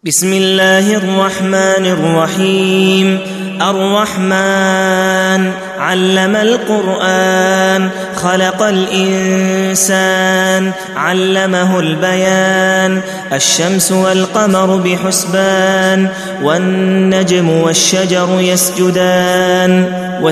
بسم الله الرحمن الرحيم. الرحمن علم القرآن، خلق الإنسان، علمه البيان. الشمس والقمر بحسبان، والنجم والشجر يسجدان.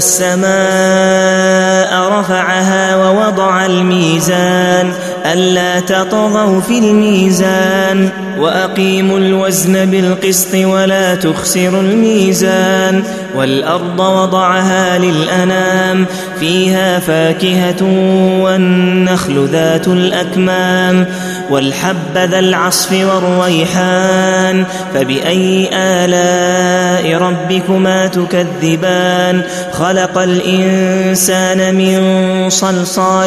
والسماء رفعها ووضع الميزان، ألا تطغوا في الميزان، وأقيموا الوزن بالقسط ولا تخسروا الميزان. والأرض وضعها للأنام، فيها فاكهة والنخل ذات الأكمام، والحب ذا العصف والريحان. فبأي آلاء ربكما تكذبان؟ خلق الإنسان من صلصال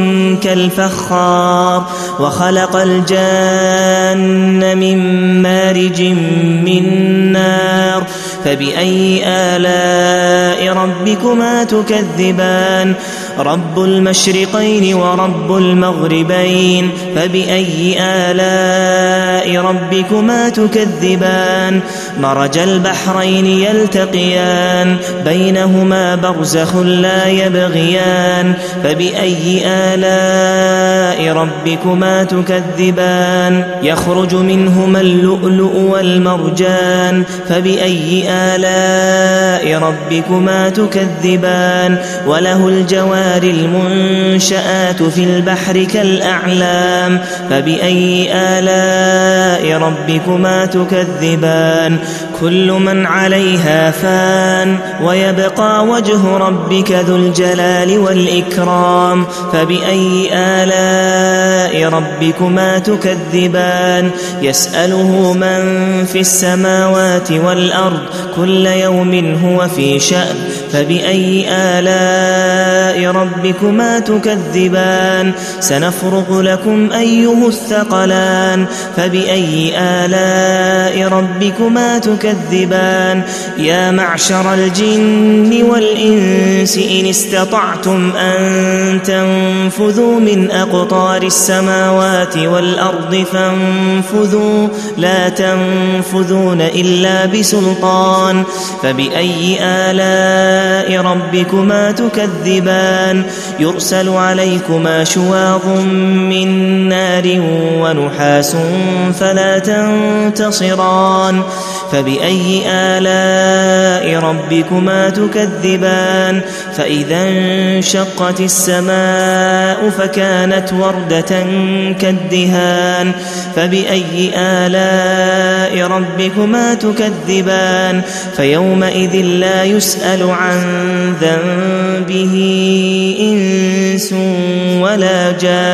كالفخار، وخلق الجان من مارج من نار. فبأي آلاء ربكما تكذبان؟ رب المشرقين ورب المغربين. فبأي آلاء ربكما تكذبان؟ مرج البحرين يلتقيان، بينهما برزخ لا يبغيان. فبأي آلاء ربكما تكذبان؟ يخرج منهما اللؤلؤ والمرجان. فبأي آلاء ربكما تكذبان؟ وله الجوار المنشآت في البحر كالأعلام. فبأي آلاء ربكما تكذبان؟ كل من عليها فان، ويبقى وجه ربك ذو الجلال والإكرام. فبأي آلاء ربكما تكذبان؟ يسأله من في السماوات والأرض، كل يوم هو في شأن. فبأي آلاء ربكما تكذبان؟ سنفرغ لكم أيها الثقلان. فبأي آلاء ربكما تكذبان؟ يا معشر الجن والإنس إن استطعتم أن تنفذوا من أقطار السماوات والأرض فانفذوا، لا تنفذون إلا بسلطان. فبأي آلاء ربكما تكذبان؟ يرسل عليكما شواظ من نار ونحاس فلا تنتصران. فبأي آلاء ربكما تكذبان؟ فإذا انشقت السماء فكانت وردة كالدهان. فبأي آلاء ربكما تكذبان؟ فيومئذ لا يسأل عن ذنبه إنس ولا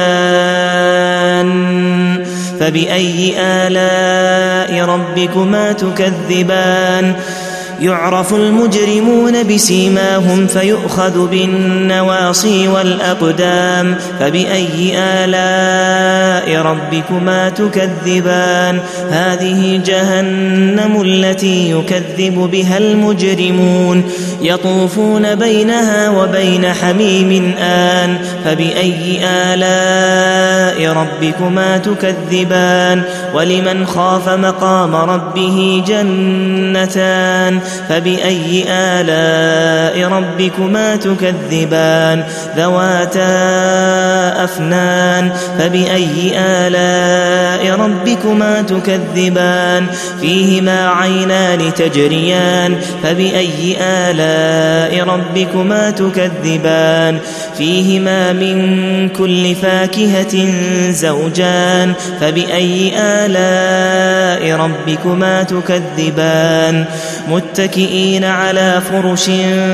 جان. فبأي آلاء ربكما تكذبان؟ يعرف المجرمون بسيماهم فيؤخذ بالنواصي والأقدام. فبأي آلاء ربكما تكذبان؟ هذه جهنم التي يكذب بها المجرمون، يطوفون بينها وبين حميم آن. فبأي آلاء ربكما تكذبان؟ ولمن خاف مقام ربه جنتان. فبأي آلاء ربكما تكذبان؟ ذواتا أفنان. فبأي آلاء ربكما تكذبان؟ فيهما عينان تجريان. فبأي آلاء ربكما تكذبان؟ فيهما من كل فاكهة زوجان. فبأي آلاء ربكما تكذبان؟ متكئين على فرش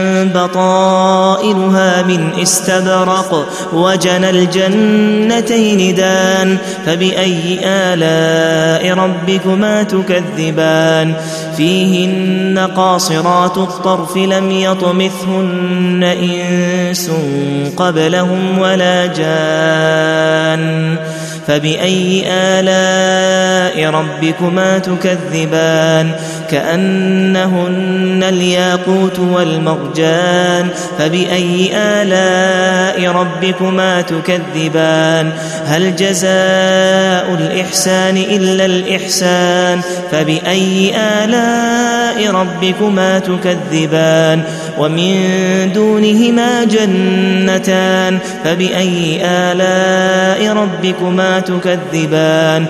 بطائنها من استبرق، وجنى الجنتين دان. فبأي آلاء ربكما تكذبان؟ فيهن قاصرات الطرف لم يطمثهن إنس قبلهم ولا جان. فبأي آلاء ربكما تكذبان كأنهن الياقوت والمرجان فبأي آلاء ربكما تكذبان هل جزاء الإحسان إلا الإحسان فبأي آلاء ربكما تكذبان ومن دونهما جنتان فبأي آلاء ربكما تكذبان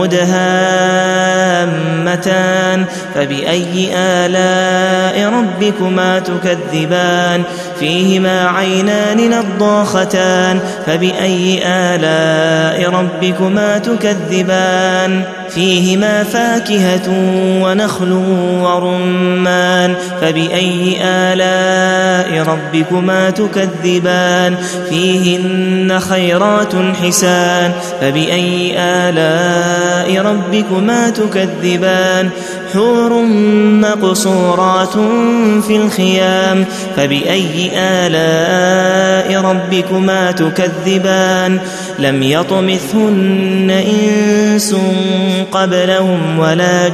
مدهامتان فبأي آلاء ربكما تكذبان فيهما عينان نضاختان فبأي آلاء ربكما تكذبان فيهما فاكهة ونخل ورمان فبأي آلاء ربكما تكذبان فيهن خيرات حسان فبأي آلاء ربكما تكذبان حور مقصورات في الخيام فبأي آلاء ربكما تكذبان لم يطمثهن إنس قبلهم ولا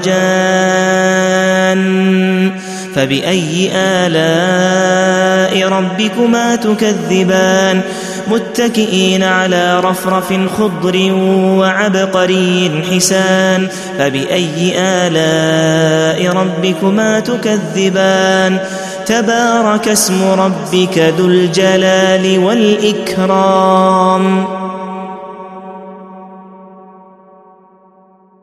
جان فبأي آلاء ربكما تكذبان متكئين على رفرف خضر وعبقري حسان فبأي آلاء ربكما تكذبان تبارك اسم ربك ذو الجلال والإكرام